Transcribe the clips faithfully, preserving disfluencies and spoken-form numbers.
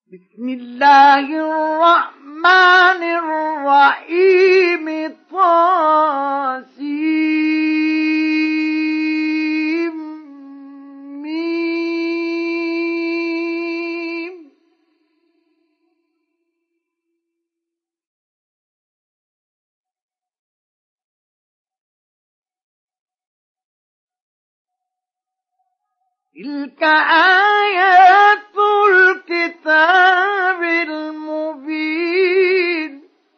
بسم الله الرحمن الرحيم طاسيم ميم. تلك آيات الكتاب المبين.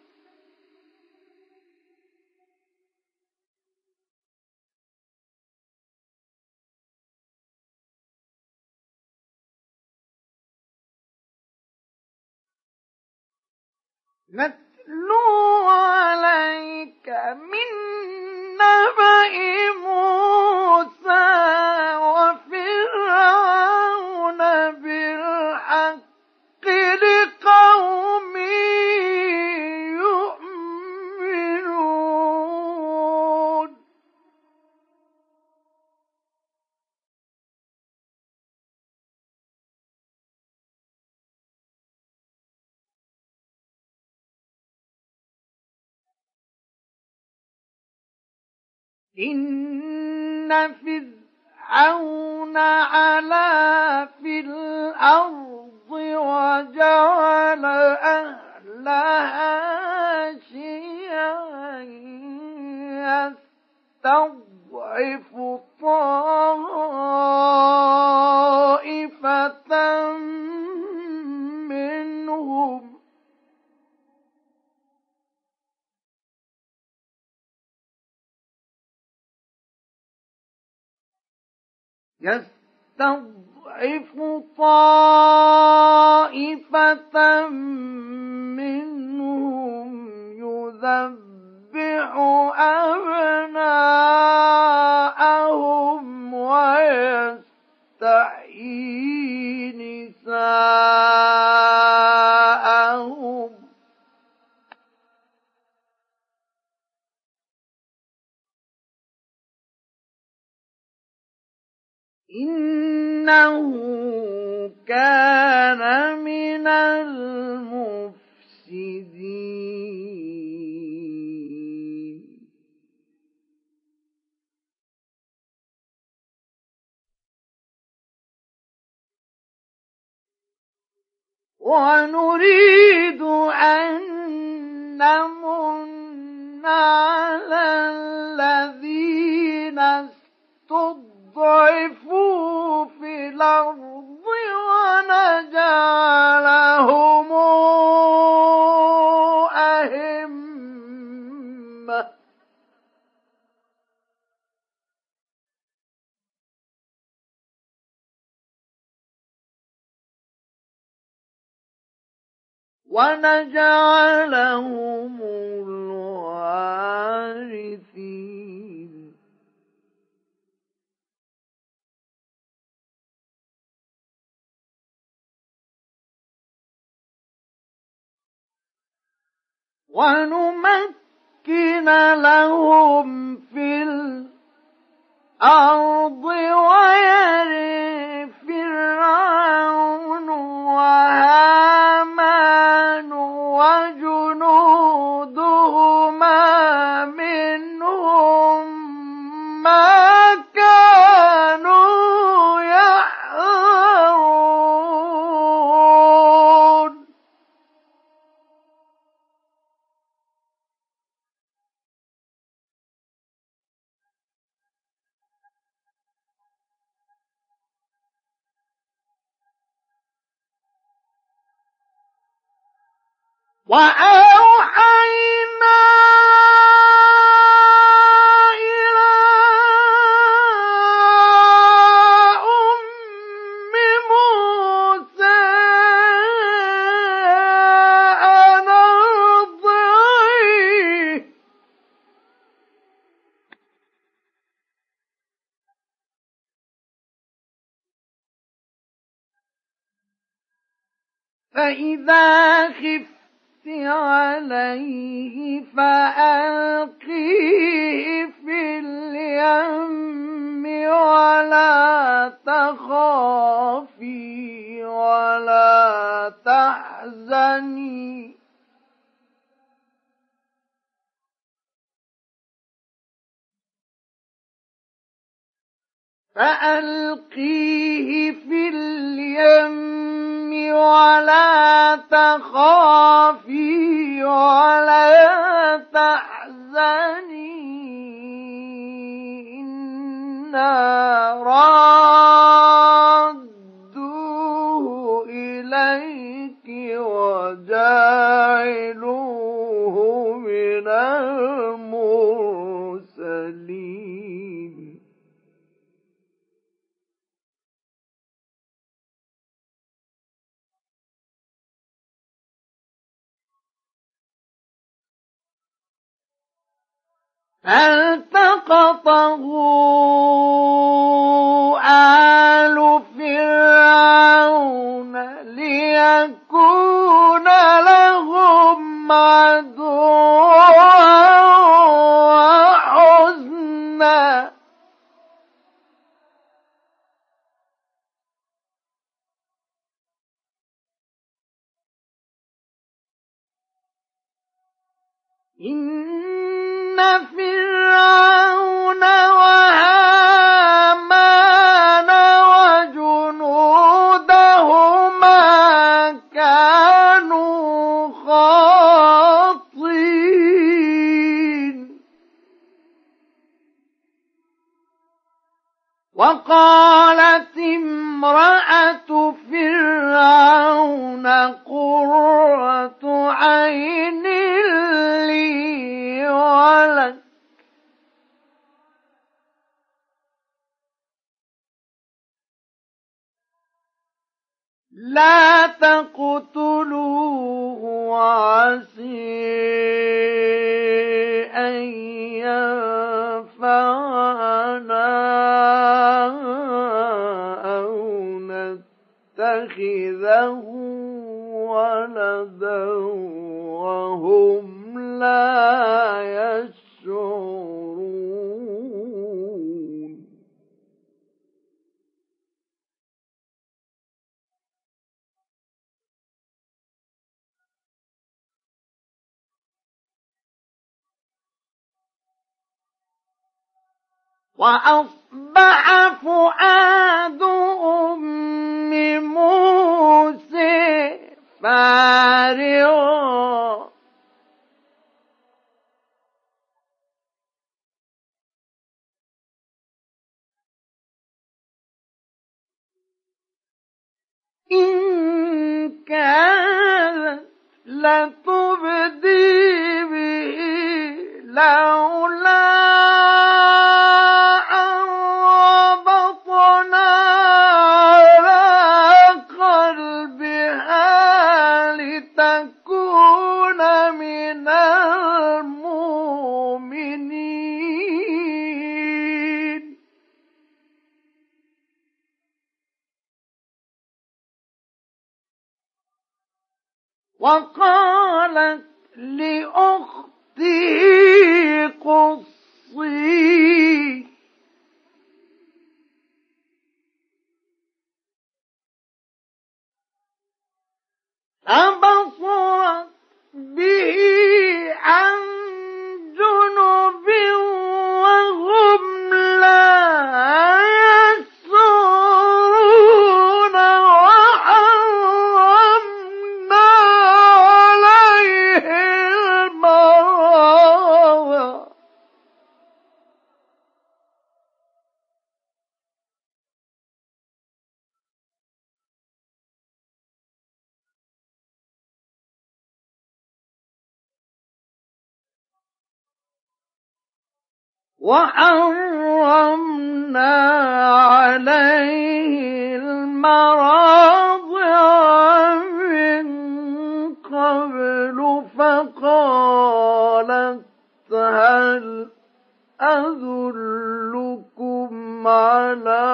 نتلو عليك من نبأ موسى وفرعون بالحق لقوم يؤمنون. إن فرعون علا في الأرض وجعل أهلها شيعا يستضعف طائفة منهم يستضعف طائفة منهم يذبح أبناءهم ويستحيي نساءهم إنه كان من المفسدين. ونريد أن نمن على الذين استضعفوا في الأرض ونجعلهم أئمة ونجعلهم الوارثين. ونمكن لهم في الأرض ويرث فرعون وهامان وجنودهما منهم ما كانوا يحذرون. وأوحينا إلى أم موسى أن أرضعيه فإذا خفت عليه فألقيه في اليم ولا تخافي ولا تحزني تحزني فألقيه في اليم ولا تخافي ولا تحزني إنا رادوه إليك وجاعلوه من المرسلين فالتقطه آل فرعون ليكون لهم عدوا وحزنا إن فرعون وهامان وجنودهما كانوا خاطئين وقالت امرأة فرعون قرة عين لي ولك لا تقتلوه وعسى أن ينفعنا أو نتخذه ولدا وهم لا يشعرون وأصبح فؤاد أم موسى فارغا إن كانت لتبدي به لولا أن ربطنا على قلبها لتكون من المؤمنين وقالت لأخته قصيه فبصرت به عن جنب وهم لا يشعرون وحرمنا عليه المراوع وحرمنا عليه المراضع من قبل فقالت هل أدلكم على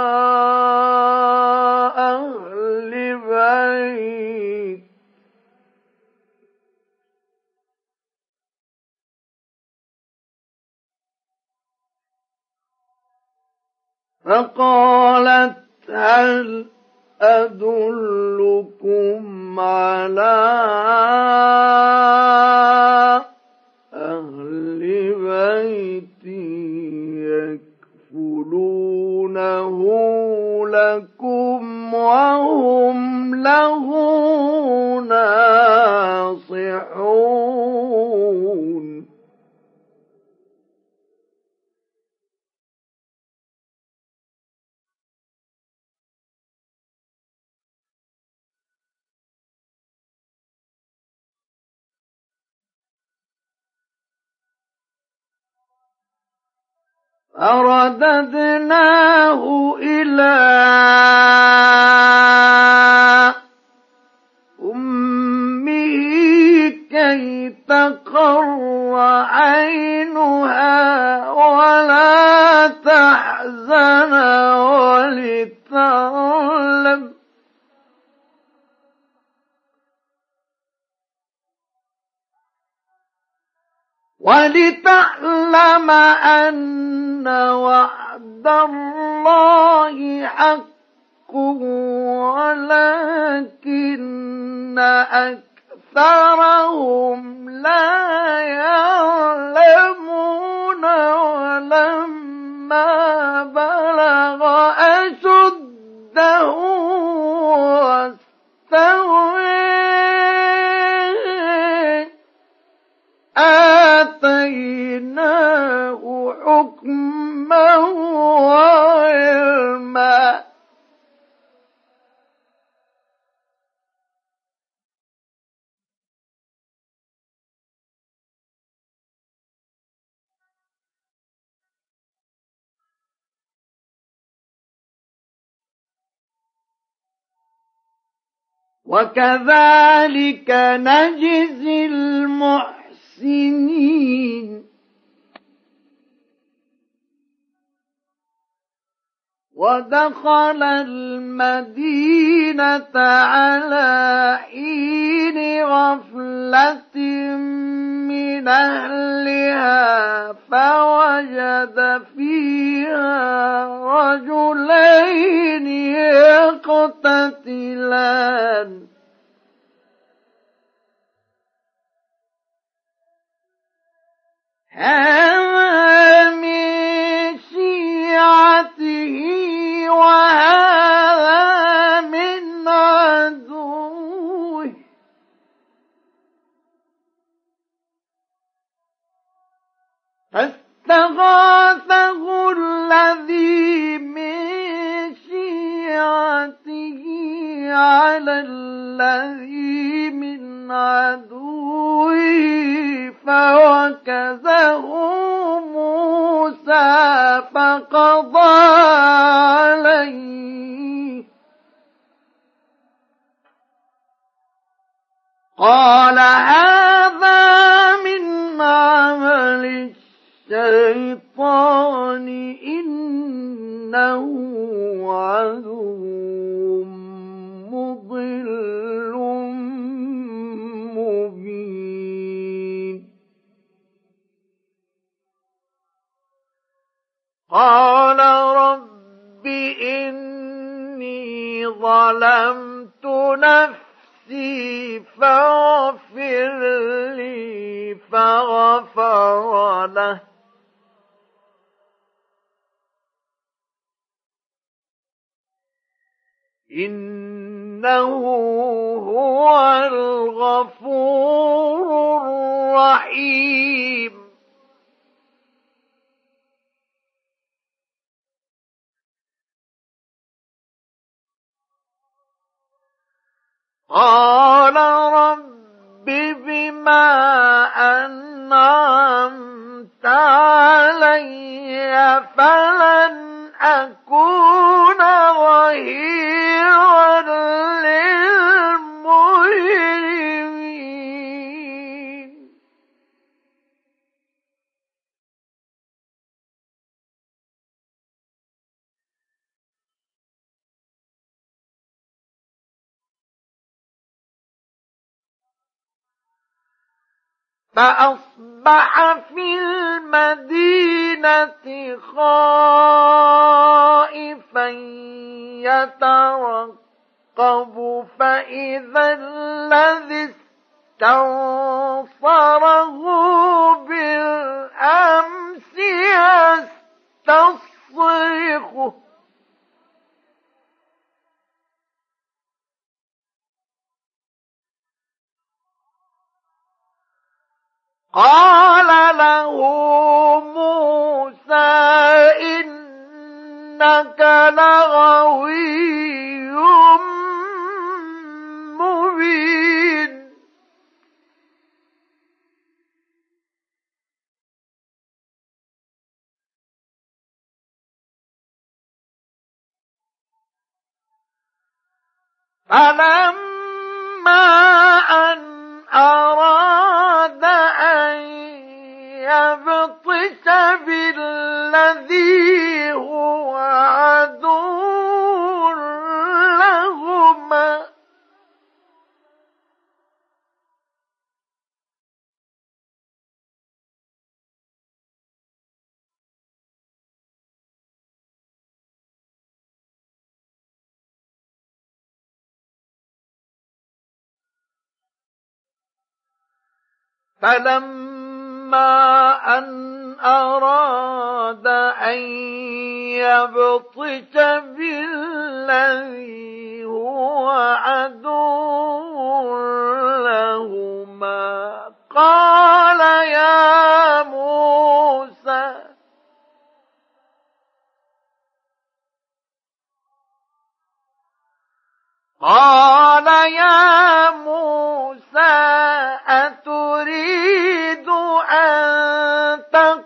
أهل بيت فقالت هل أدلكم على أهل بيت يكفلونه لكم وهم له ناصحون فرددناه إلى أمه كي تقر عينها ولا تحزن ولتعلم ولتعلم أن وعد الله حق ولكن أكثرهم لا يعلمون ولما بلغ أشده واستوى آتيناه حكما وعلما وكذلك نجزي المحسنين ودخل المدينة على حين غفلة من أهلها فوجد فيها رجلين يقتتلان هذا من شيعته وهذا من عدوه فاستغاثه الذي من شيعته على الذي من عدوه فوكزه موسى فقضى عليه قال هذا من عمل الشيطان إنه عدو مضل مبين قال رب إني ظلمت نفسي فاغفر لي فغفر له إنه هو الغفور الرحيم قال رب بما أنعمت علي فلن أكون ظهيرا للمجرمين فأصبح في المدينة خائفا يترقب يترقب فإذا الذي استنصره بالأمس يستصرخه قال له موسى إنك لغوي مبين فلما أن أراد أن يبطش بالذي هو عدو لهما فلما أن أراد أن يبطش بالذي هو عدو لهما قال يا موسى قال يا موسى أتريد أن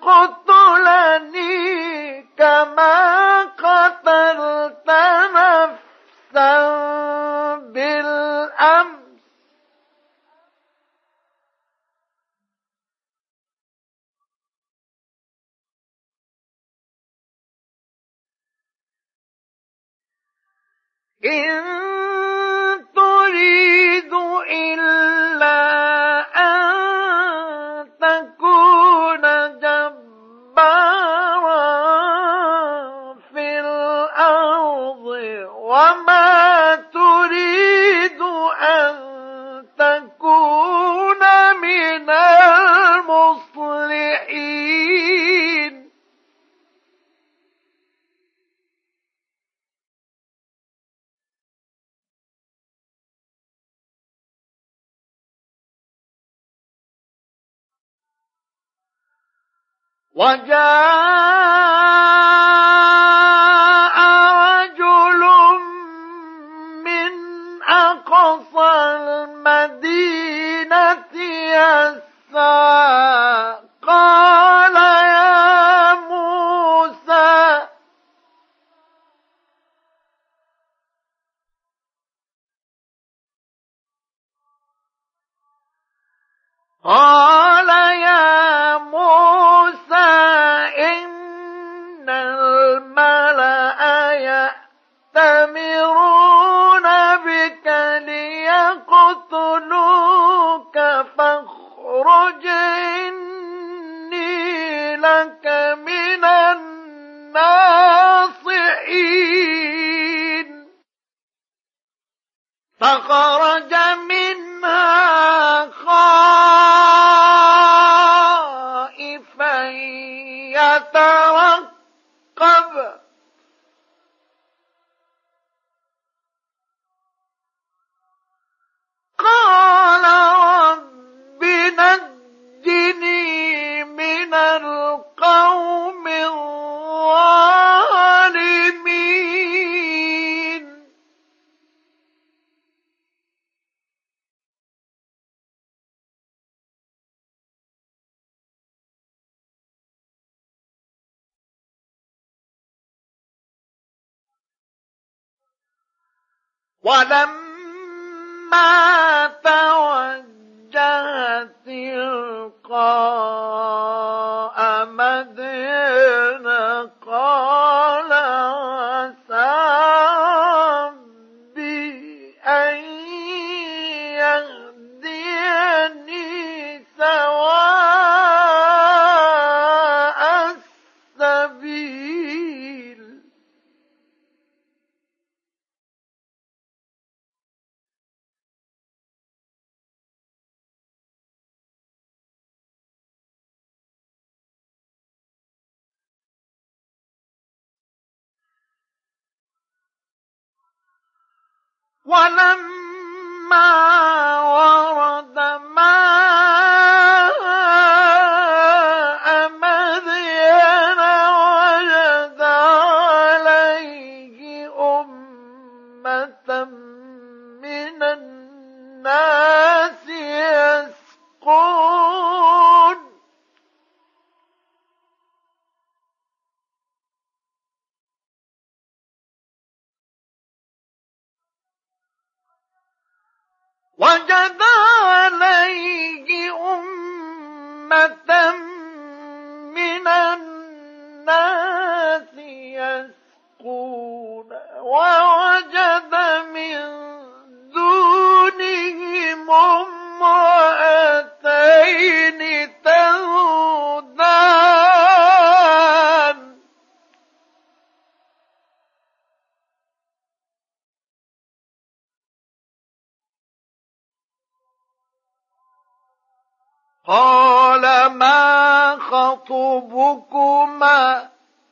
تقتلني كما قتلت نفسا بالأمس إن تريد إلا أن تكون جبارا في الأرض وما تريد أن تكون من المصلحين وجاء رجل من أقصى المدينة يسعى قال يا موسى قال يا موسى إن الملأ يأتمرون بك ليقتلوك فاخرج إني لك من الناصحين فخرج منها خائفا يترقب قال رب نجني من القوم الظالمين ولما توجه تلقاء مدين قال عسى ربي أن يهديني سواء السبيل ولما ورد ماء مدين وجد عليه أمة من الناس يسقون وجد عليه أمة من الناس يسقون ووجد من دونهم امرأتين تذودان قال ما خطبكما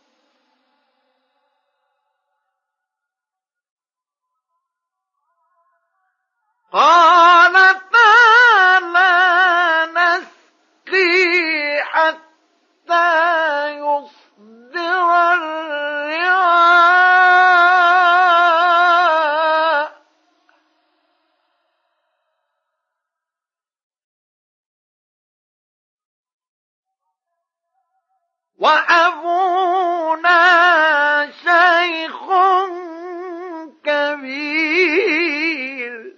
قالتا لا نسقي حتى يصدر الرعاء وأبونا شيخ كبير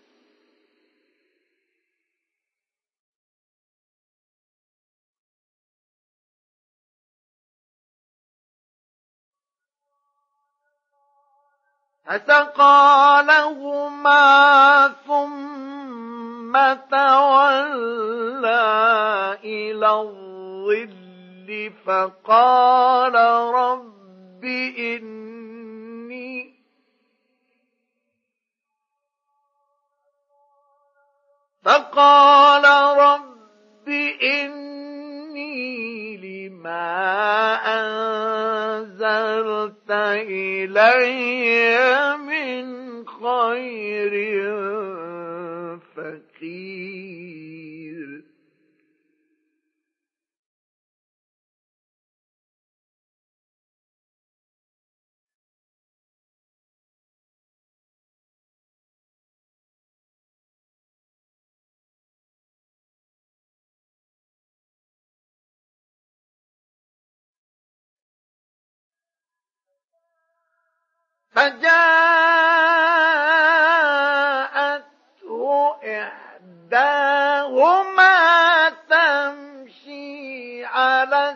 فسقى لهما ثم تولى إلى الظل فقال رب إني فقال رب إني لما أنزلت إلي من خير فقير فجاءته إحداهما تمشي على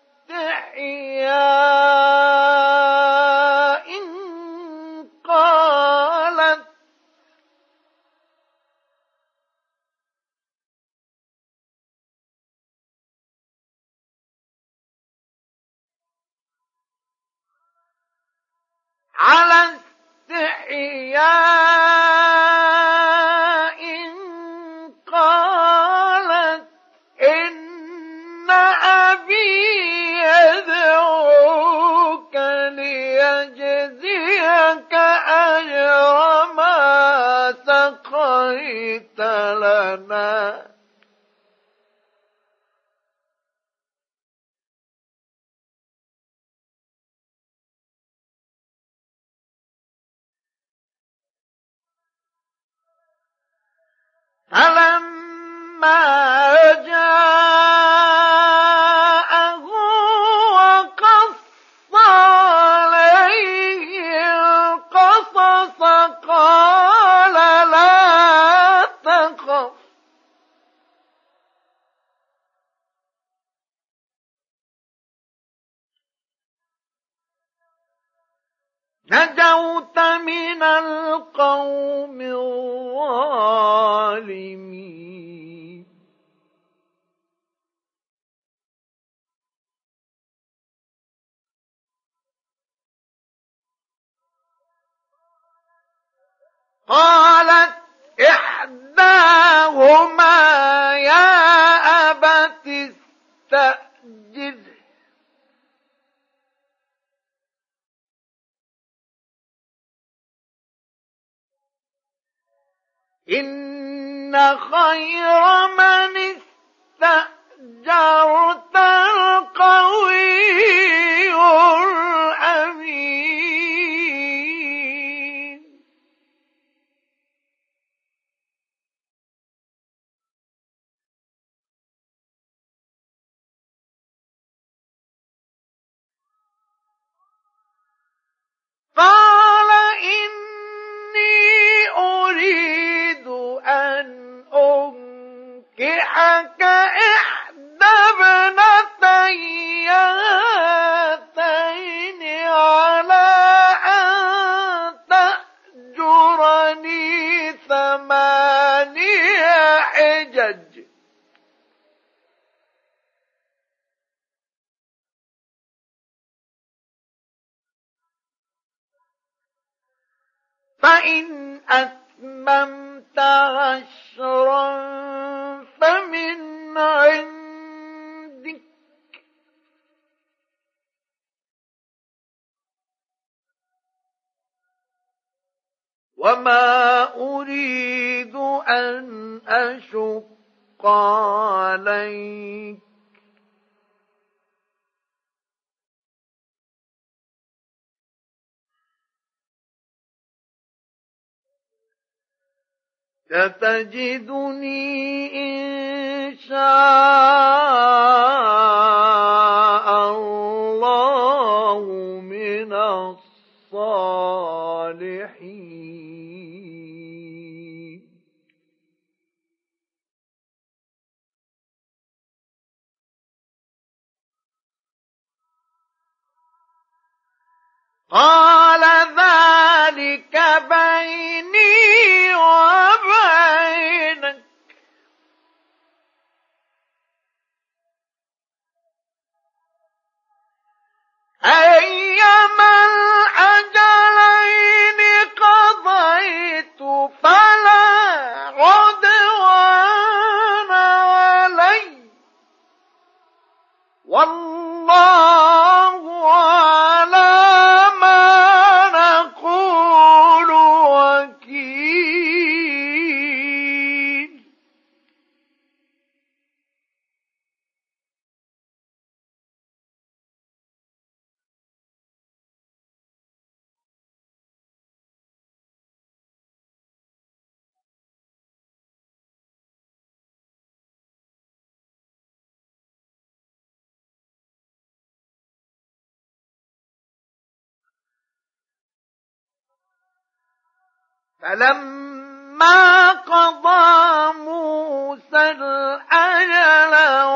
استحياء قالت على استحياء قالت إن أبي يدعوك ليجزيك أجر ما سقيت لنا فلما جاءه وقص عليه القصص قال لا تخف نجوت من القوم الظالمين قالت إحداهما يا أبت استأجره إن خير من استأجرت القوي الأمين. قال إني أريد أن أنكحك إحدى ابنتي هاتين على أن تأجرني ثماني حجج فإن أتممت عشرا فمن عندك وما أريد أن أشق عليك ستجدني إن شاء الله من الصالحين. قال ذلك بيني وبينك أيما الأجلين قضيت فلا عدوان علي والله على ما نقول وكيل. فلما قضى موسى الأجل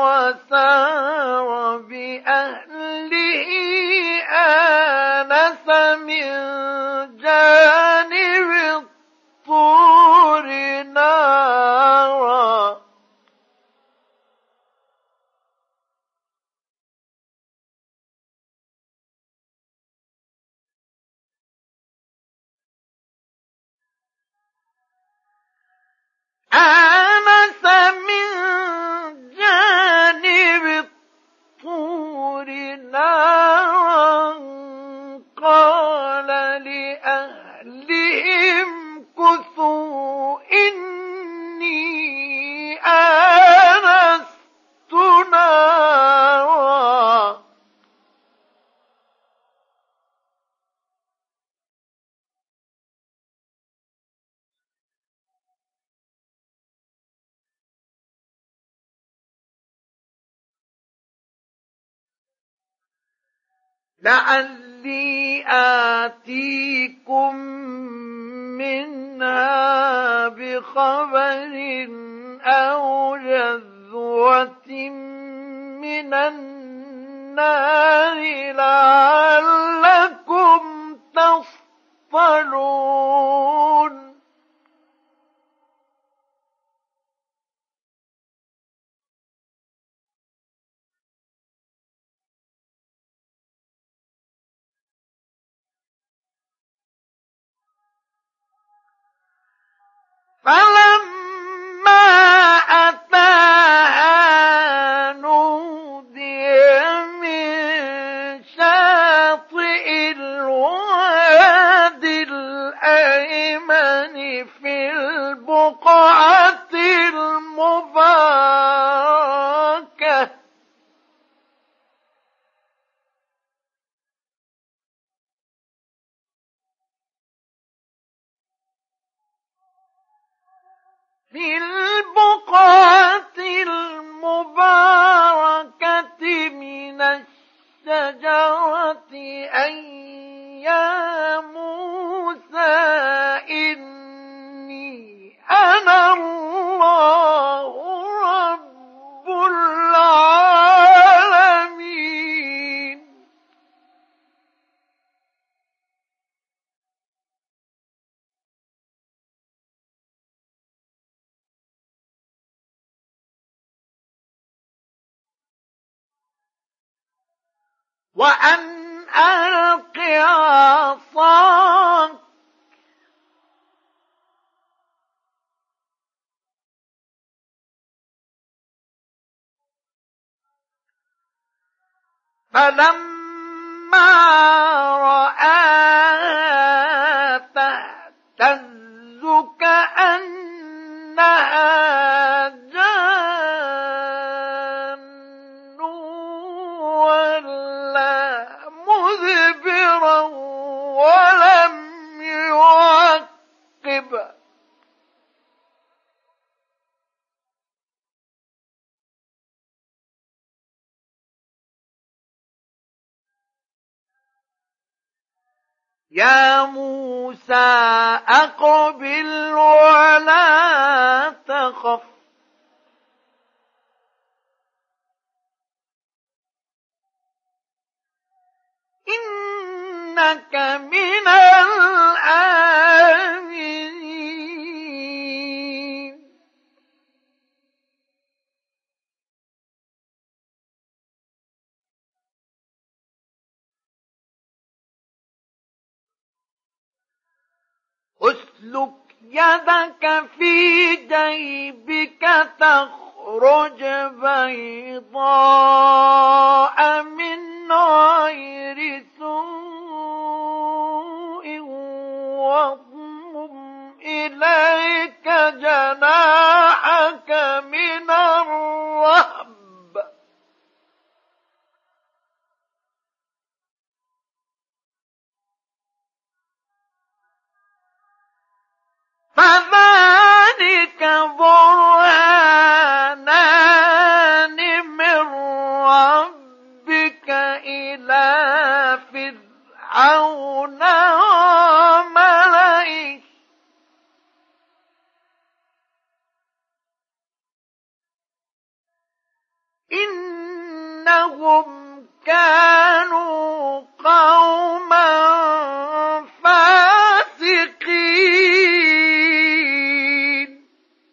وسار بأهله آنس من جانب الطور نارا آنس من جانب الطور نارا قال لأهلهم كثوا إني آنست نارا لعلي آتيكم منها بخبر أو جذوة من النار لعلكم تصطلون. فلما أتاها نودي من شاطئ الوادي الأيمن في البقعة المباركة في البقعة المباركة من الشجرة أن يا موسى إني أنا الله رب العالمين. وأن ألق عصاك فلما رآها تهتز كأنها جان ولا مدبرا ولم يعقب يا موسى أقبل ولا تخف إنك من الآمنين. اسلك يدك في جيبك تخرج بيضاء من غير سوء واضمم إليك جناحك من الرهب فذلك برهانان من ربك إلى فرعون وملئه إنهم كانوا قوما فاسقين.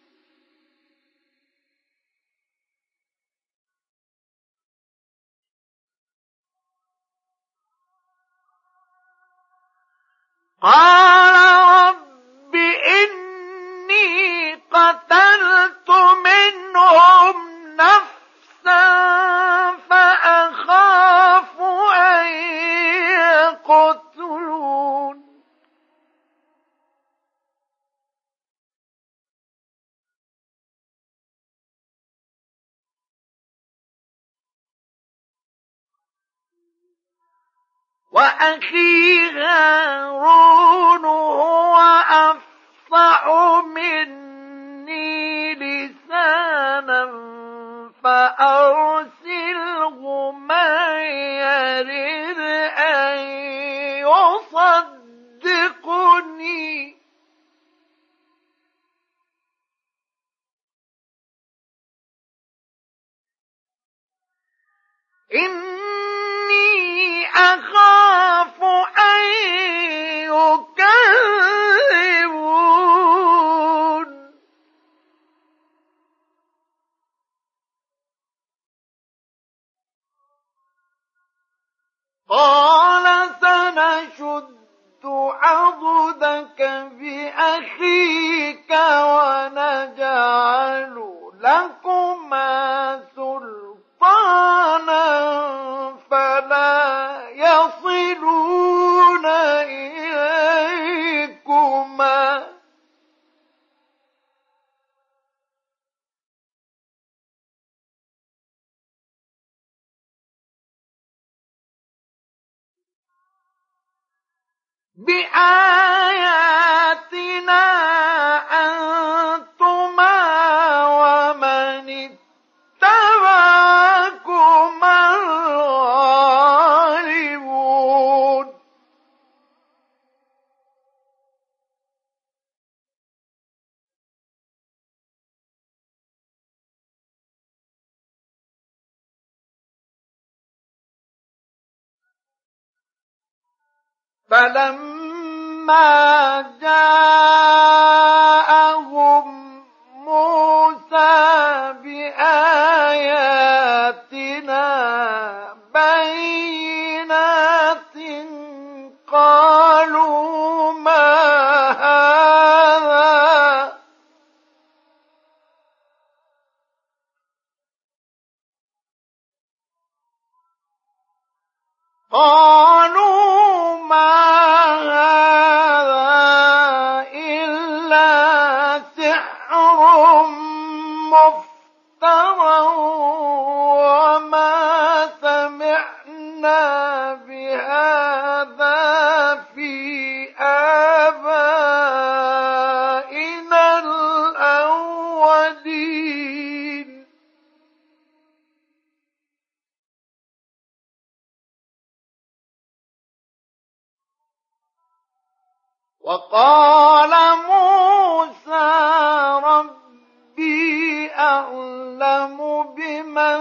قال رب إني قتلت منهم نفسا فأخاف أن يقتلون وأخي هارون هو أفصح مني لسانا فأرسله معي يرد أن يصدقني إني أخاف أن يكذبون. قال سنشد عضدك بأخيك ونجعل لكما سلطانا فلا يصلون إليكما بآياتنا أنتما ومن اتبعكما الغالبون. فلما جاءهم موسى بآياتنا بينات قالوا ما هذا قالوا ما هذا إلا سحر مفترى وما سمعنا بهذا في آبائنا الأولين. وقال موسى ربي أعلم بمن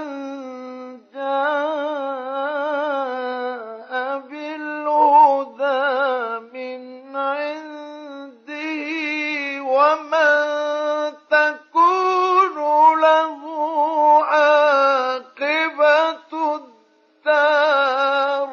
جاء بالهدى من عنده ومن تكون له عاقبة الدار.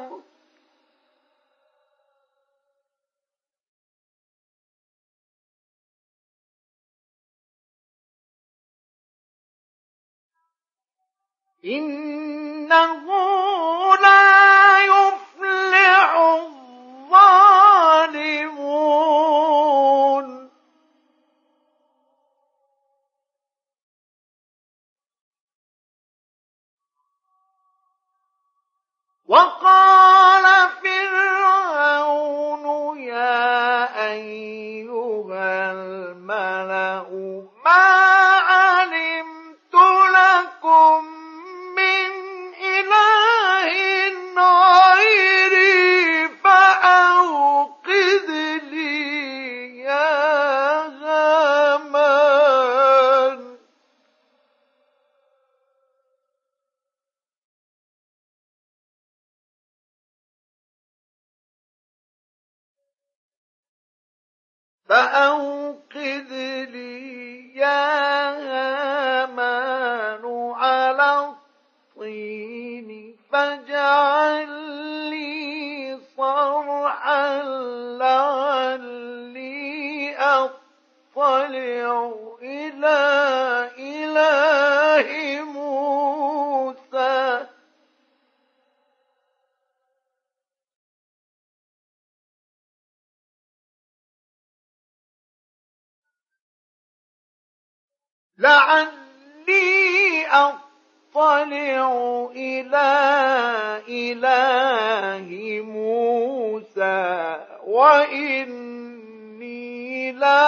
إنه لا يفلح الظالمون. وقال فرعون يا أيها الملأ ما علمت لكم من إله غيري فأوقد لي يا هامان فأوقد لي يا هامان على الطين فاجعل لي صرحا لعلي أطلع إلى إله موسى لعلي أطلع إلى إله موسى وإني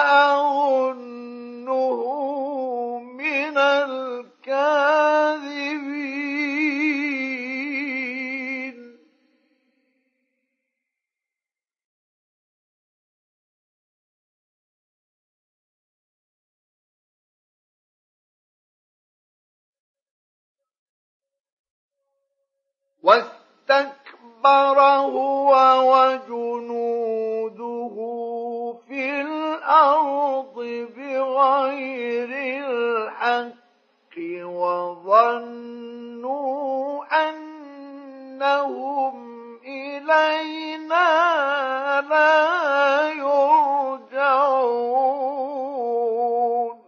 لأظنه من الكاذبين. واستكبر هو وجنوده في الأرض بغير الحق وظنوا أنهم إلينا لا يرجعون.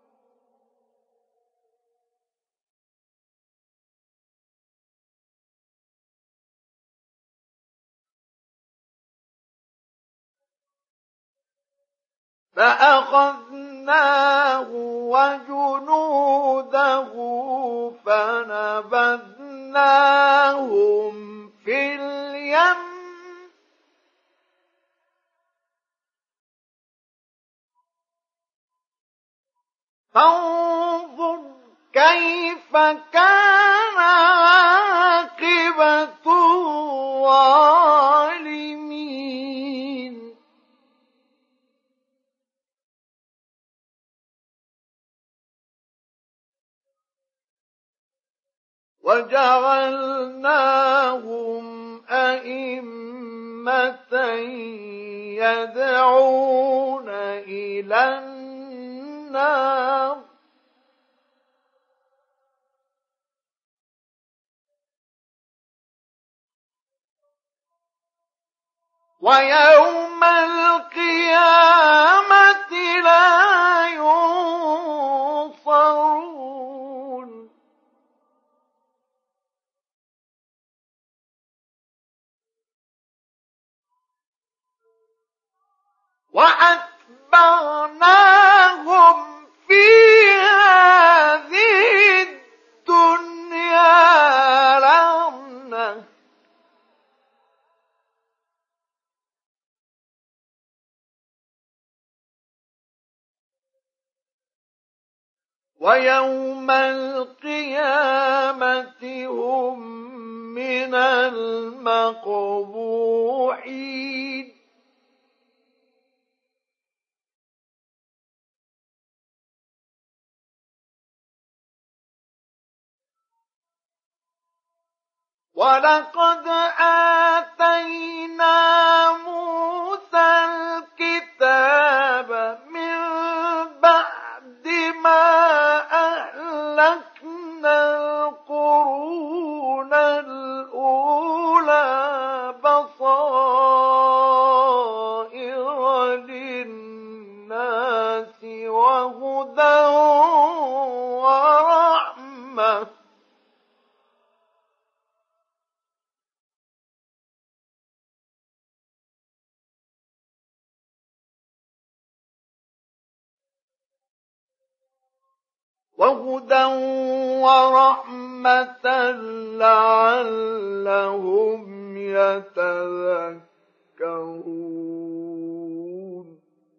فأخذناه وجنوده فنبذناهم في اليم فانظر كيف كان عاقبة الظالمين. وجعلناهم أئمة يدعون إلى النار ويوم القيامة لا ينصرون. وأتبعناهم في هذه الدنيا لعنة ويوم القيامة هم من المقبوحين. ولقد آتينا موسى الكتاب من بعد ما أهلكنا القرون الأولى بصائر للناس وهدى ورحمة وهدى ورحمة لعلهم يتذكرون.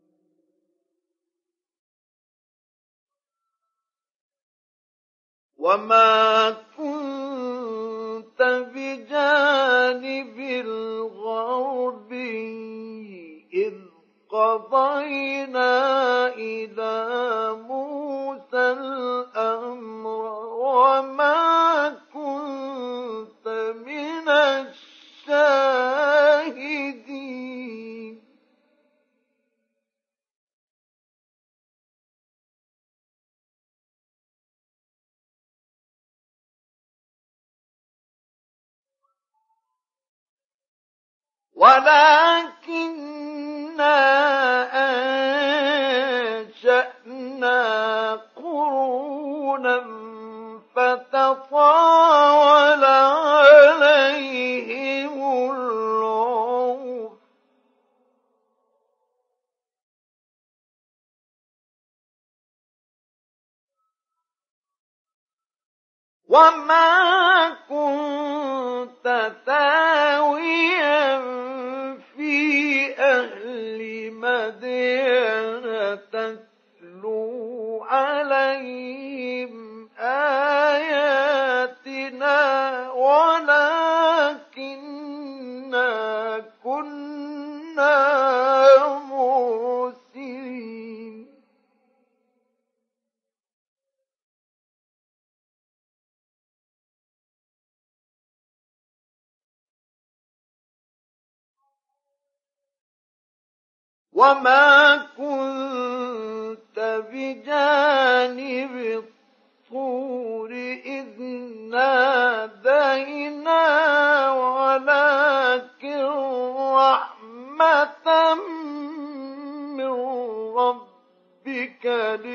وما كنت بجانب الغربي إذ قضينا إلى موسى الأمر وما كنت من الشاهدين. ولكننا أنشأنا قرونا فتطاول عليهم العمر وما كنت ثاويا في أهل مدين تتلو عليهم آياتنا ولكننا كنا مرسلين. وما كنت بجانب الطور إذ نادينا ولكن رحمة من ربك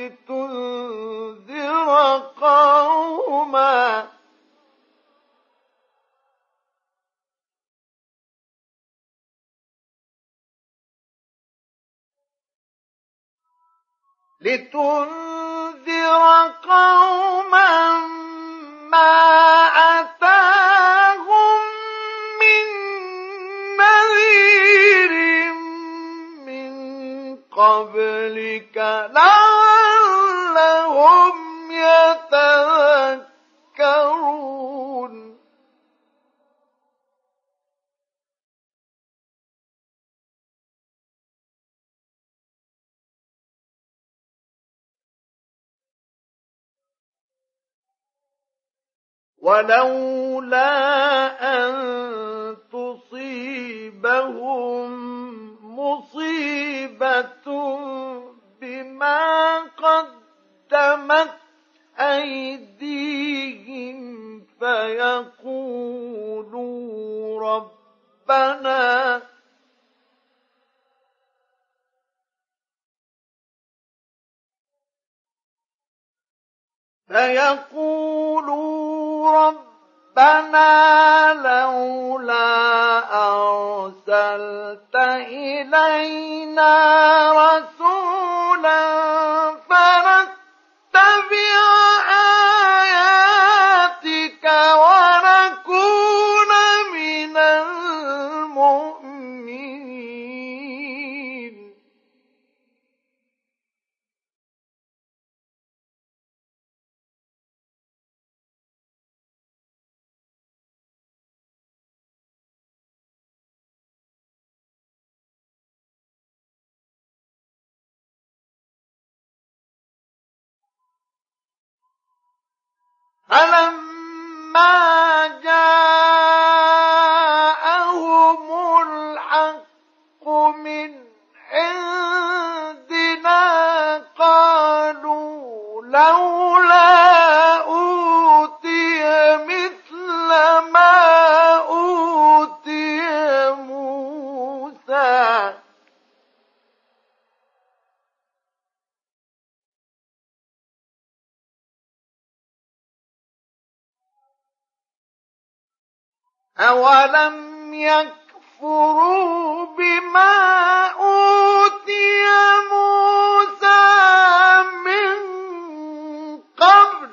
لتنذر قوما لتنذر قوما ما أتاهم من نذير من قبلك لعلهم ولولا أن تصيبهم مصيبة بما قدمت أيديهم فيقولوا ربنا فيقولوا ربنا لولا أرسلت إلينا رسولا فنتبع آياتك ونكون من المؤمنين. فلما جاءهم الحق من عندنا قالوا لولا أوتي مثل ما أوتي موسى أولم يكفروا بما أوتي موسى من قبل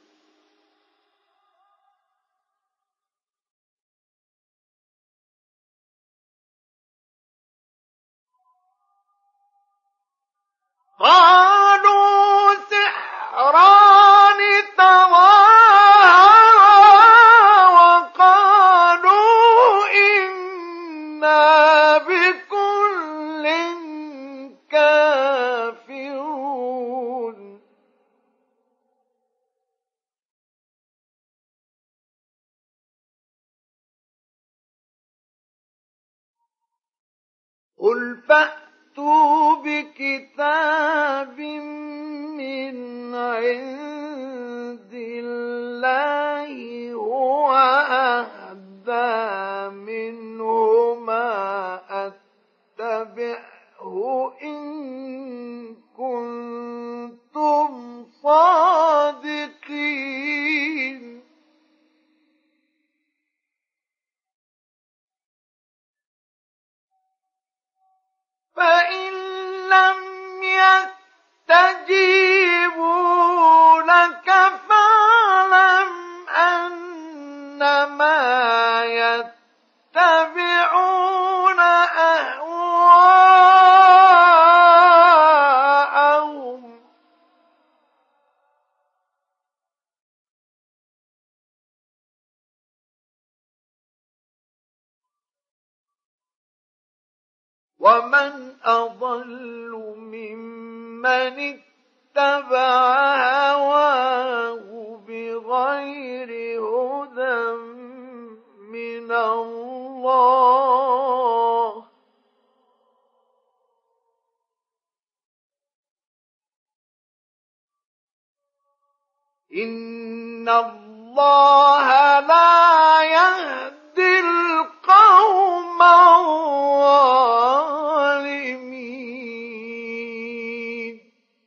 قالوا سحران تظاهرا وقالوا إنا بكل كافرون. قل فأتوا بكتاب من عند الله هو أهدى منهما أتبعه إن كنتم صادقين. فإن لم يستجيبوا لك فاعلم أنما يتبعون أهواءهم ومن أضل ممن اتبع هواه بغير هدى من الله إن الله لا يهدي القوم الظالمين.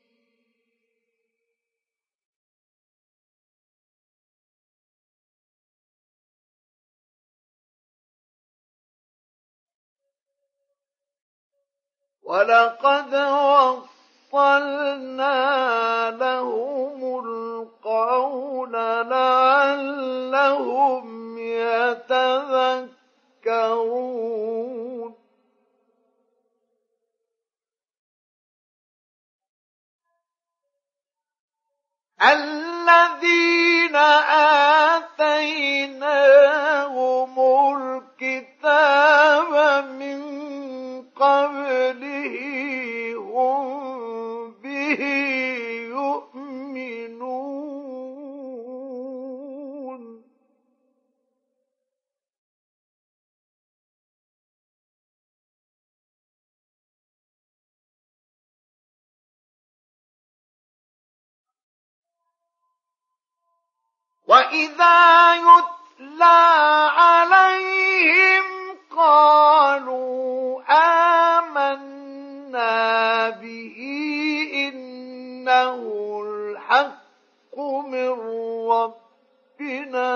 ولقد وصلنا لهم القول لعلهم يتذكرون. الذين آتيناهم الكتاب من قبله هم به يؤمنون. وإذا يتلى عليهم قالوا آمنا به إنه الحق من ربنا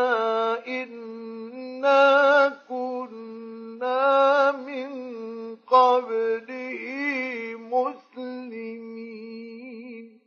إنا كنا من قبله مسلمين.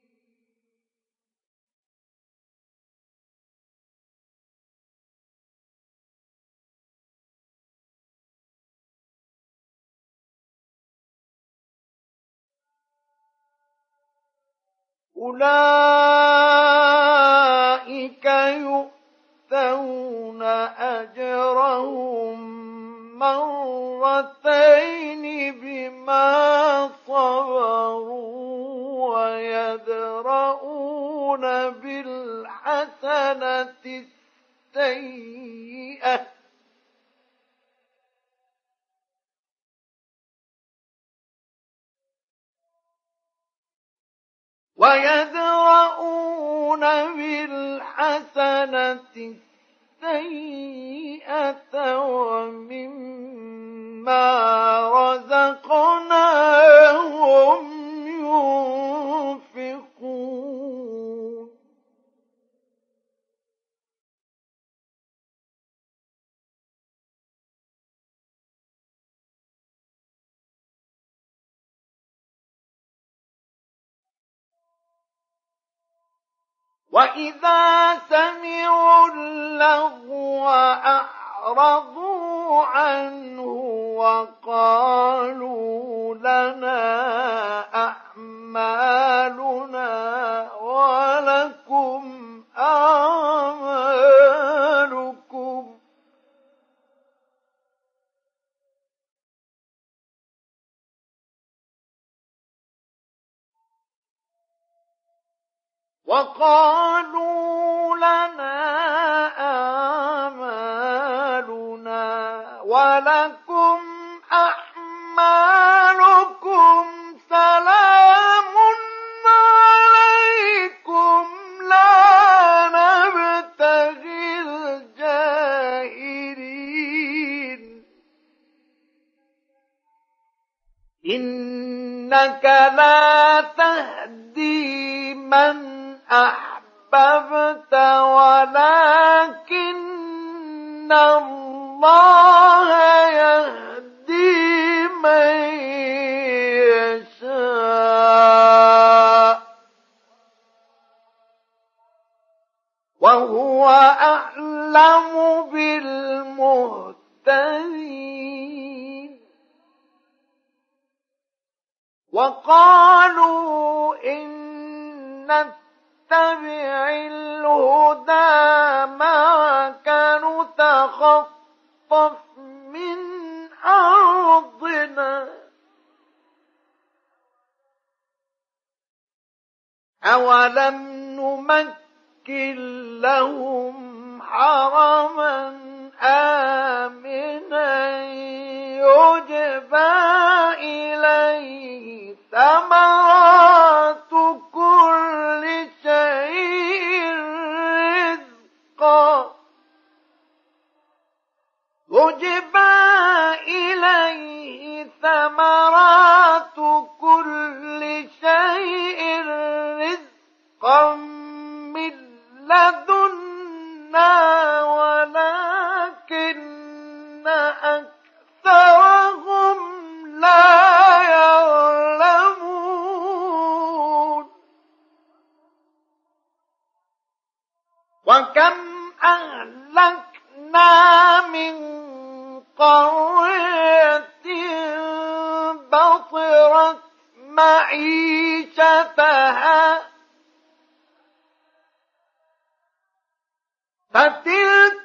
أولئك يؤتون أجرهم مرتين بما صبروا ويدرؤون بالحسنة السيئة ويدرؤون بالحسنة السيئة ومما رزقناهم ينفقون. وإذا سمعوا اللغو أعرضوا عنه وقالوا لنا أعمالنا ولكم أعمالكم وقالوا لنا أعمالنا ولكم أعمالكم سلام عليكم لا نبتغي الجاهلين إنك لا تهدي من أحببت ولكن الله يهدي من يشاء وهو أعلم بالمهتدين. وقالوا إن نتبع الهدى معك نتخطف من أرضنا أولم نمكن لهم حرما آمنا يجبى إليه ثمرات كل شيء رزقا يجبى إليه ثمرات كل شيء رزقا من لدنا ولكن أكثرهم لا يعلمون. وكم أهلكنا من قرية بطرت معيشتها فتلك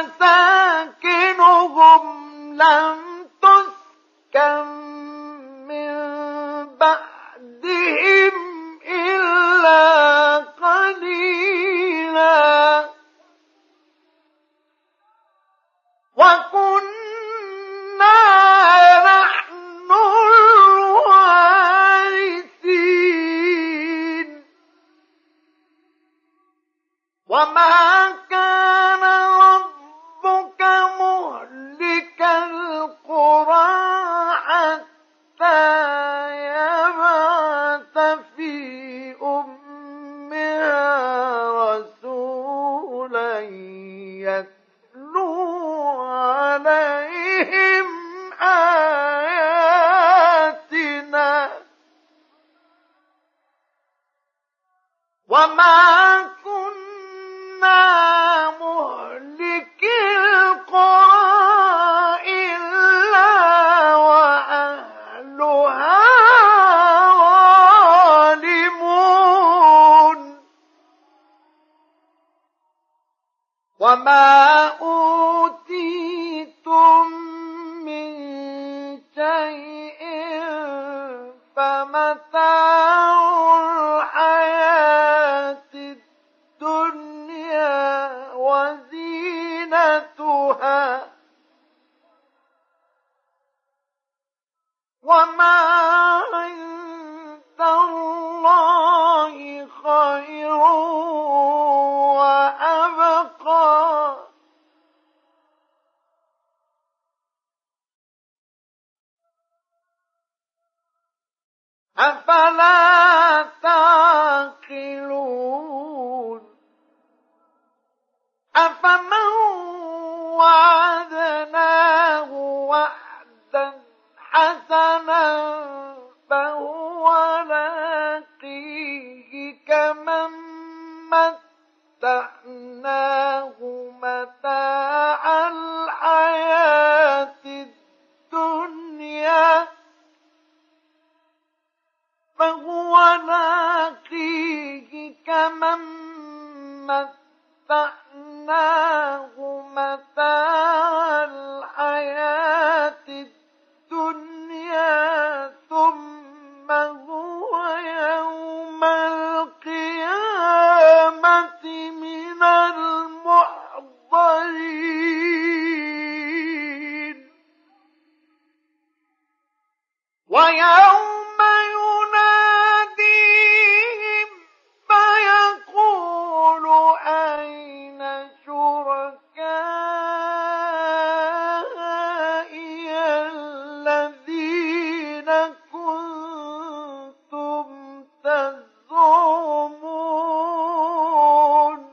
مساكنهم لم تسكن من بعدهم إلا قليلا وكنا نحن الوارثين وما وما كنا مهلكي القرى إلا وأهلها ظالمون وما أوتيتم من شيء فمتاع الحياة الدنيا وزينتها وما عند الله خير وأبقى أفلا تعقلون أفمن وعدناه وعدا حسنا فهو لاقيه كمن متعناه متاع الحياة الدنيا فهو لاقيه كمن متعناه متاع الحياة الدنيا ثم هو يوم القيامة من المحضرين ويوم يناديهم فيقول أين شركائي الذين كنتم تزعمون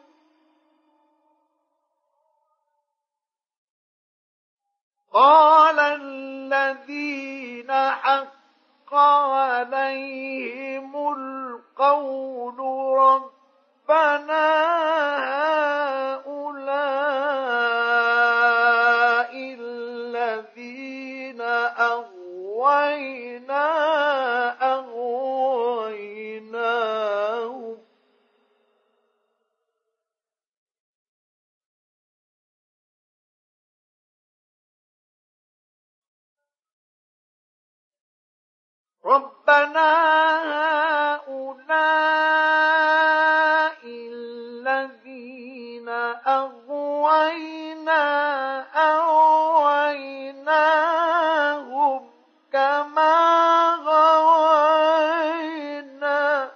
قال الذين حق عليهم القول ربنا هؤلاء الذين أغوينا أغويناهم ربنا هؤلاء الذين أغوينا أغويناهم كما غوينا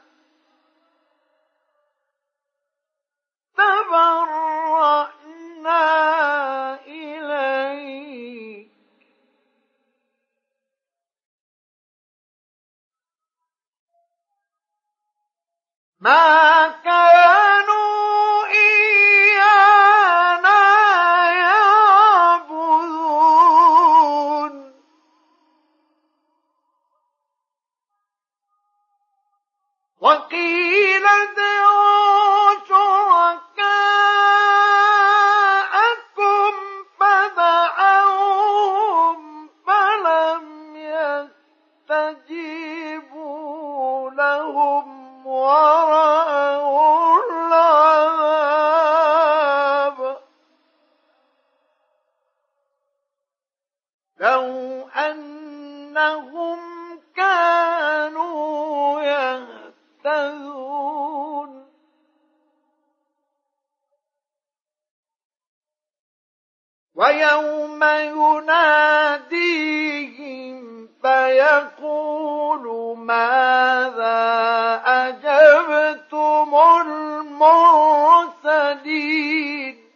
تبرأنا إليك ما كانوا إيانا يعبدون وقيل ادعوا شركاءكم فدعوهم فلم يستجيبوا لهم ورأوا العذاب لو أنهم كانوا يهتدون ويوم يناديهم فيقول ماذا أجبتم المرسلين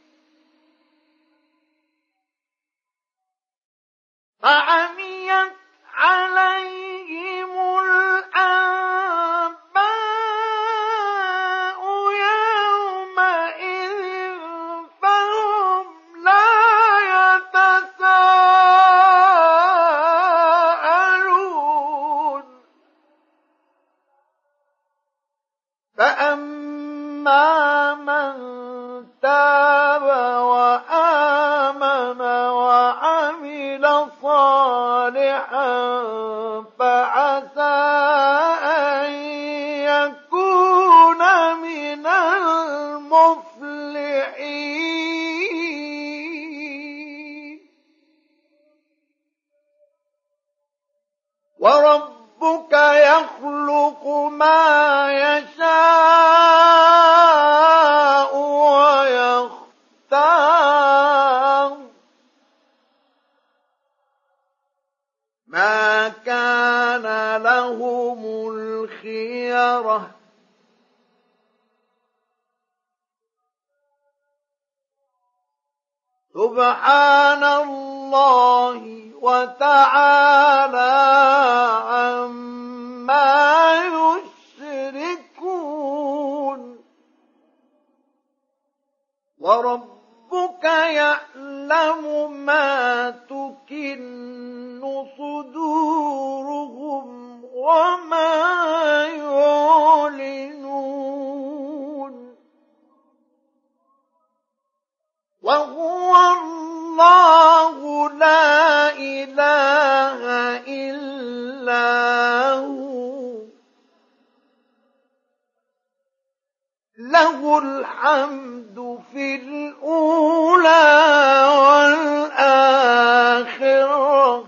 فعميت عليهم الأنباء يومئذ فهم لا يتساءلون فَأَمَّا مَن تَابَ وَآمَنَ وَعَمِلَ صَالِحًا فَعَسَىٰ أَن يَكُونَ مِنَ الْمُفْلِحِينَ. وَرَبُّكَ يَخْلُقُ مَا يَشَاءُ وَيَخْتَارُ ۗ مَا كَانَ لَهُمُ الْخِيَرَةُ ۚ سُبْحَانَ اللَّهِ وَتَعَالَىٰ عَمَّا يُشْرِكُونَ. وَرَبُّكَ يَعْلَمُ مَا تُكِنُّ صُدُورُهُمْ وَمَا يُعْلِنُونَ. وَهُوَ اللَّهُ لَا إِلَٰهَ إِلَّا هُوَ ۖ لَهُ الْحَمْدُ فِي الْأُولَىٰ وَالْآخِرَةِ ۖ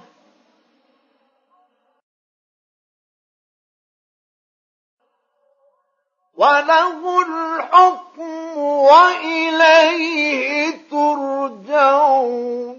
وَلَهُ الْحُكْمُ وَإِلَيْهِ تُرْجَعُونَ.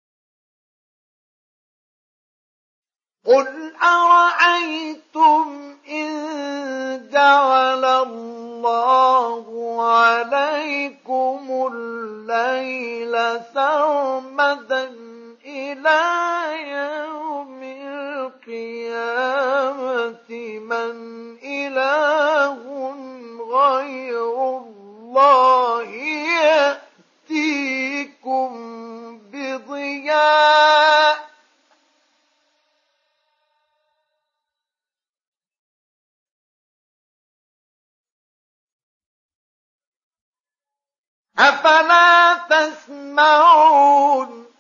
قُلْ أَرَأَيْتُمْ إِن جَعَلَ اللَّهُ عَلَيْكُمُ اللَّيْلَ سَرْمَدًا إِلَىٰ يَوْمِ الْقِيَامَةِ مَنْ إِلَٰهٌ غَيْرُ اللَّهِ يَأْتِيكُم بِضِيَاءٍ ۖ أَفَلَا تَسْمَعُونَ.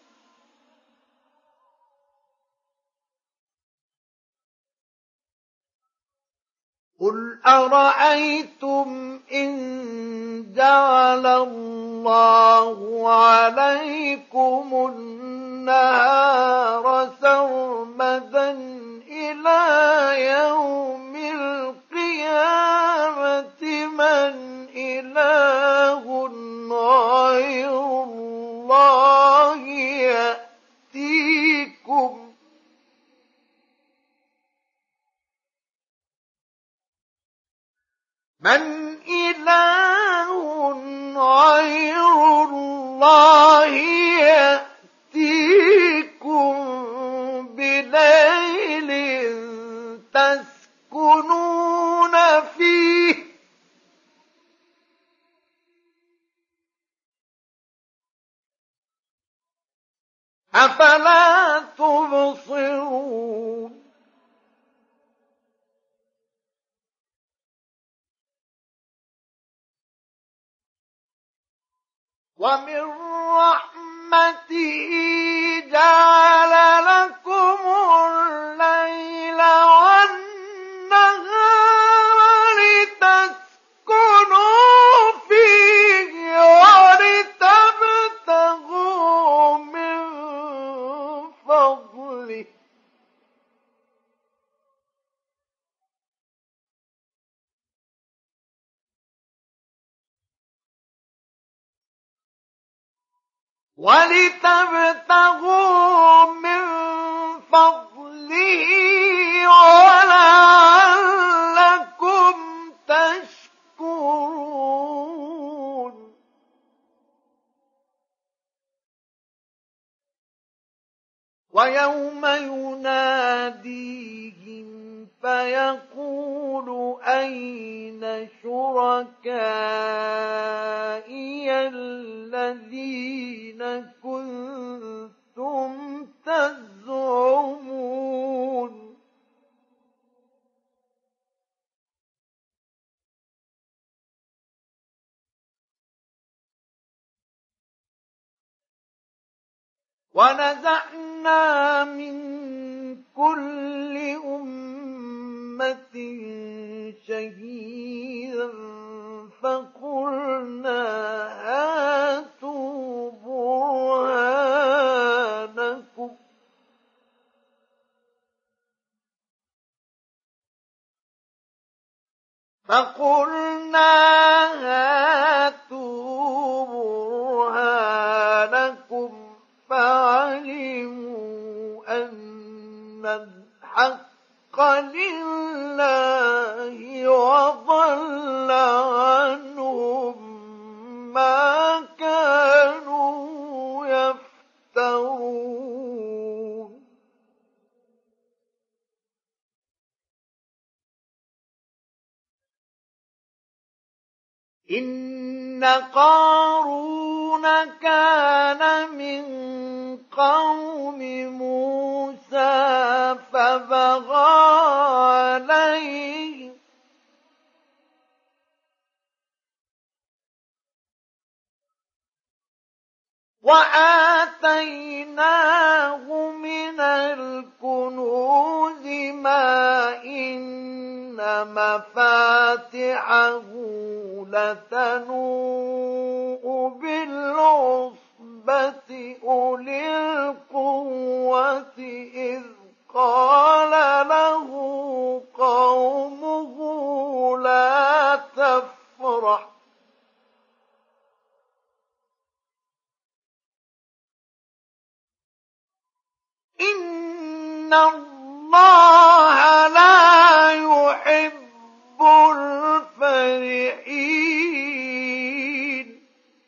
قُلْ أَرَأَيْتُمْ إِن جَعَلَ اللَّهُ عَلَيْكُمُ النَّهَارَ سَرْمَدًا إِلَىٰ يَوْمِ الْقِيَامَةِ مَنْ إِلَٰهٌ غَيْرُ اللَّهِ يَأْتِيكُم مَنْ إِلَٰهٌ غَيْرُ اللَّهِ يَأْتِيكُم بِلَيْلٍ تَسْكُنُونَ فِيهِ ۖ أَفَلَا تُبْصِرُونَ. وَمِن رَّحْمَتِهِ جَعَلَ لَكُمُ اللَّيْلَ وَالنَّهَارَ لِتَسْكُنُوا فِيهِ وَلِتَبْتَغُوا مِن فَضْلِهِ ۚ وَلِتَبْتَغُوا مِن فَضْلِهِ وَلَعَلَّكُمْ تَشْكُرُونَ. وَيَوْمَ يُنَادِيهِمْ فَيَقُولُ أَيْنَ شُرَكَائِيَ الَّذِينَ كُنتُمْ تَزْعُمُونَ ونزعنا من كل أمة شهيدا فقلنا هاتوا برهانكم فقلنا هاتوا برهانكم فعلموا أن الحق لله وضل عنهم ما كانوا يفترون إن قارون كان من قوم موسى فبغى عليه وآتيناه من الكنوز ما إن مفاتحه لتنوء بالعصبة أولي القوة إذ قال له قومه لا تفرح إن الله لا يحب الفرحين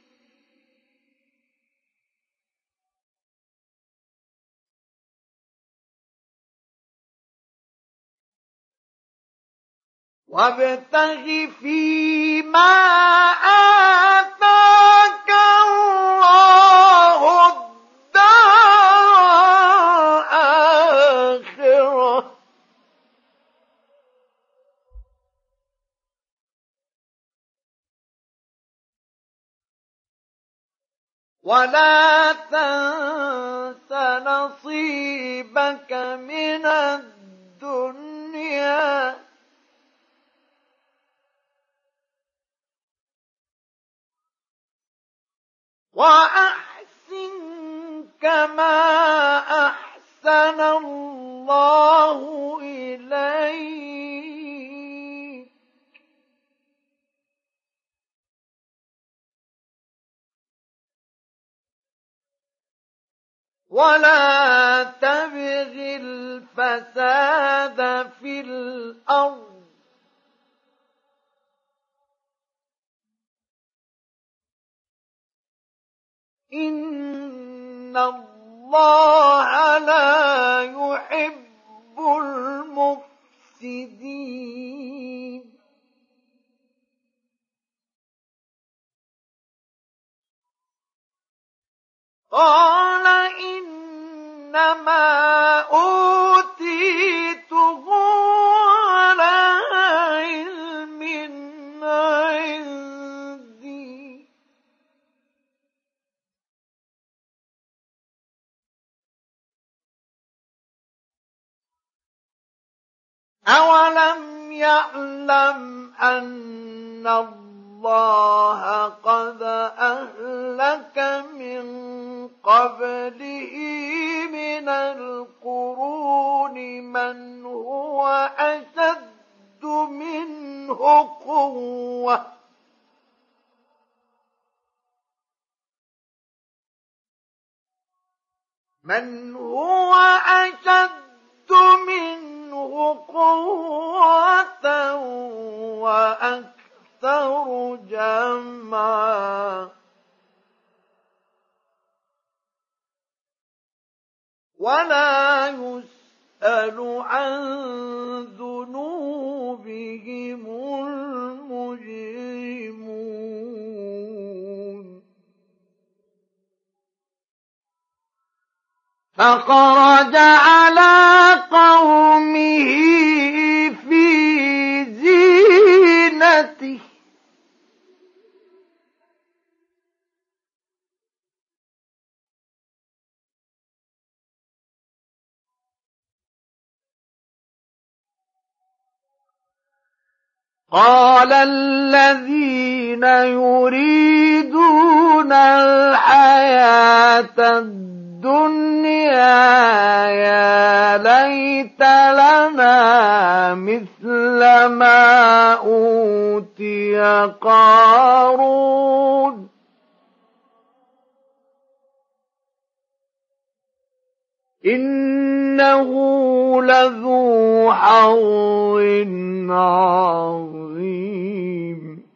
وابتغ فيما آتاك الله الدار الآخرة ولا تنس نصيبك من الدنيا وأحسن كما أحسن الله إليك ولا تبغ الفساد في الأرض إن الله لا يحب المفسدين قال إنما أوتيته على علم عندي أولم يعلم أن الله قد أهلك من قبله من القرون من هو أشد منه قوة من هو أشد منه قوة وأكثر جمعا ولا يسأل عن ذنوبهم المجرمون فخرج على قومه في زينته قال الذين يريدون الحياة الدنيا يا ليت لنا مثل ما أوتي قارون إنه لذو حظ عظيم.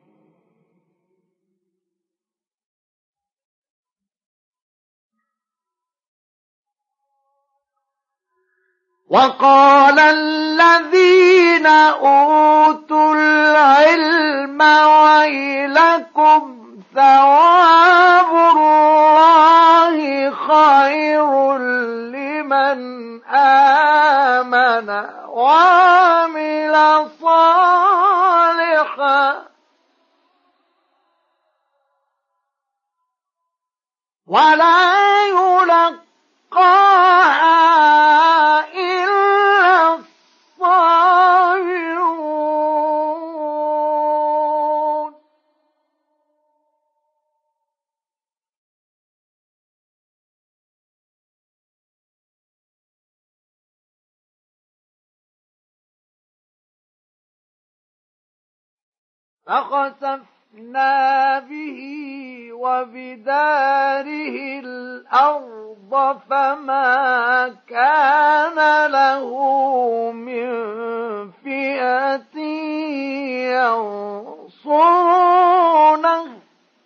وقال الذين أوتوا العلم ويلكم ثواب الله خير لمن آمن وعمل صالحا ولا يلقاها إلا الصابرون. فخسفنا به وبداره الأرض فما كان له من فئة ينصرونه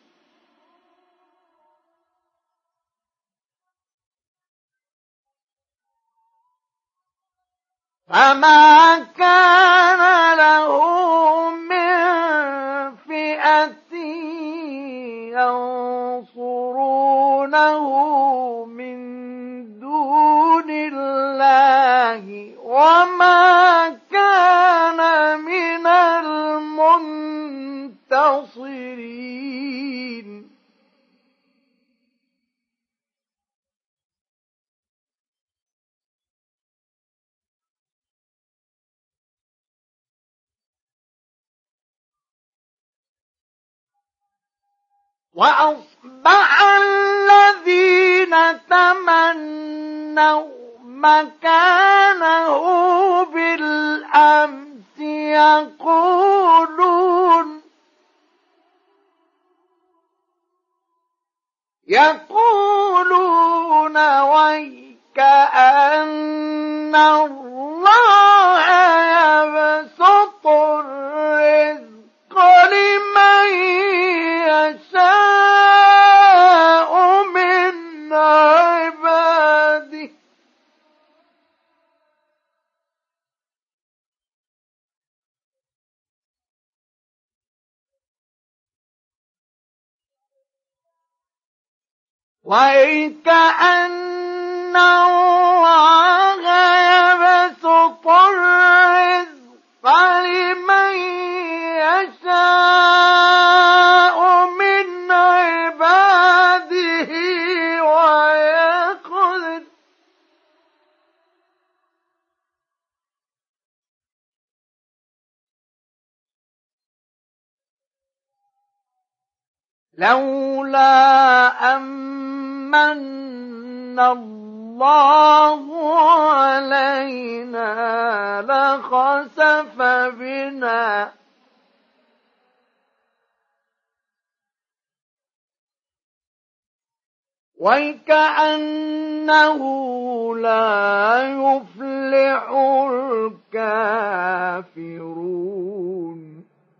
فما كان له من فئة ينصرونه من دون الله وما كان من المنتصرين. وأصبح الذين تمنوا مكانه بالأمس يقولون يقولون ويكأن الله يبسط الرزق لمن يشاء من عباده وَيْكَأَنَّ اللَّهَ يَبْسُطُ الرِّزْقَ لِمَن يَشَاءُ مِنْ عِبَادِهِ وَيَقْدِرُ لولا أمن الله علينا لخسف بنا وكأنه لا يفلح الكافرون.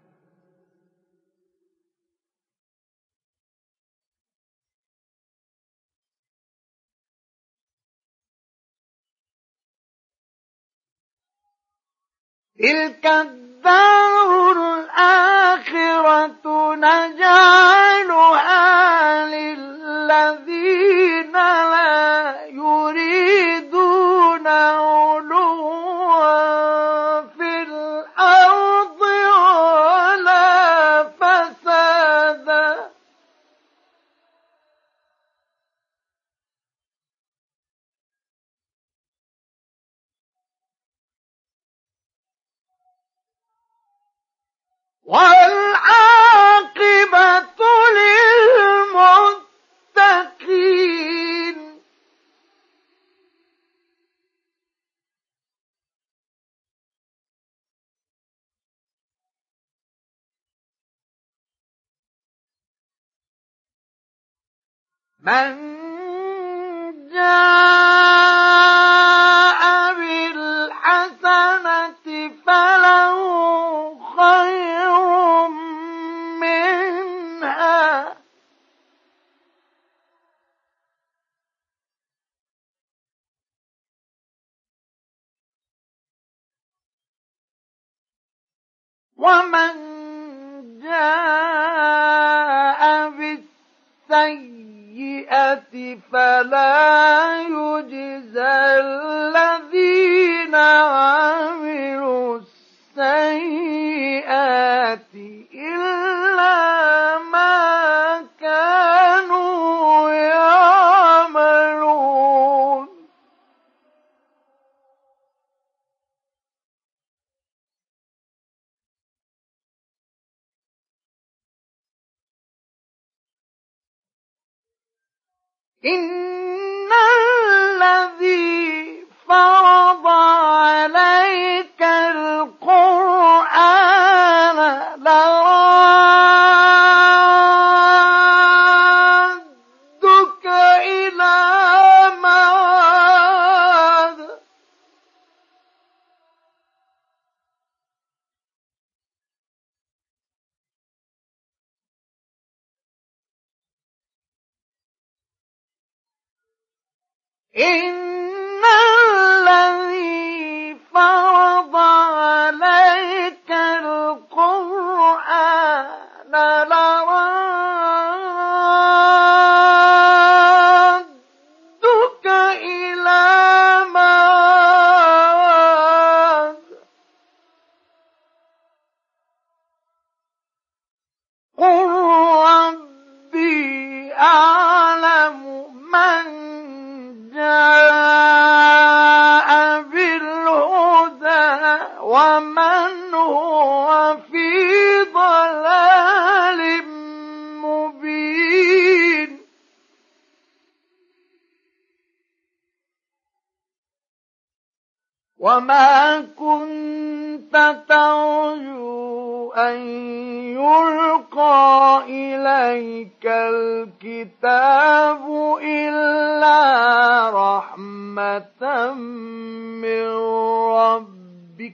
تلك الدار الآخرة نجعلها للذين لا يريدون علوا في الأرض ولا فسادا والعاقبة للمتقين. من جاء بالحسنة فله خير منها ومن جاء بالسيئة فلا يجزى الذين عملوا السيئات إلا ما كانوا يعملون. إن الذي فرض عليك القرآن لرادك إلى معاد. إن الذي فرض عليك القرآن لرادك إلى معاد. قل ربي أعلم من جاء بالهدى ومن هو في ضلال مبين. وما كنت ترجو أن يلقى إليك الكتاب إلا رحمة من ربك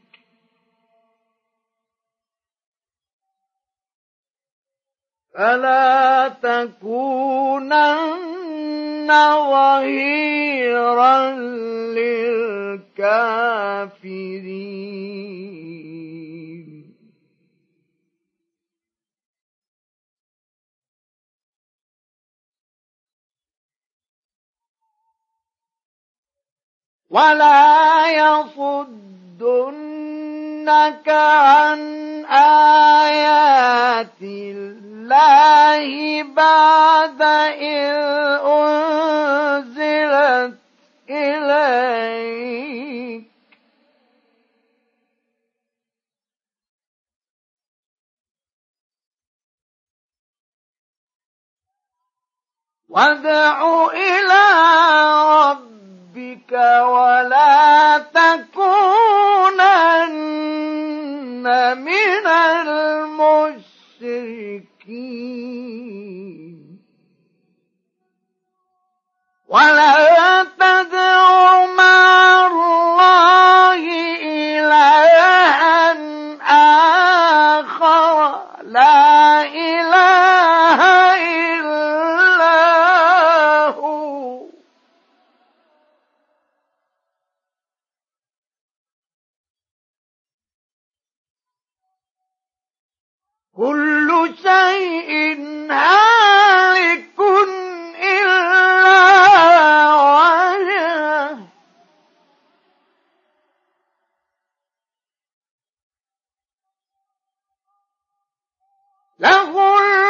فلا تكونن ظهيرا للكافرين. ولا يصدنك عن آيات الله بعد إذ أنزلت إليك وادع إلى ربك ولا تكونن من المشركين. ولا تدع مع الله إلها آخر لا إله إلا هو. كل شيء هالك إلا وجهه له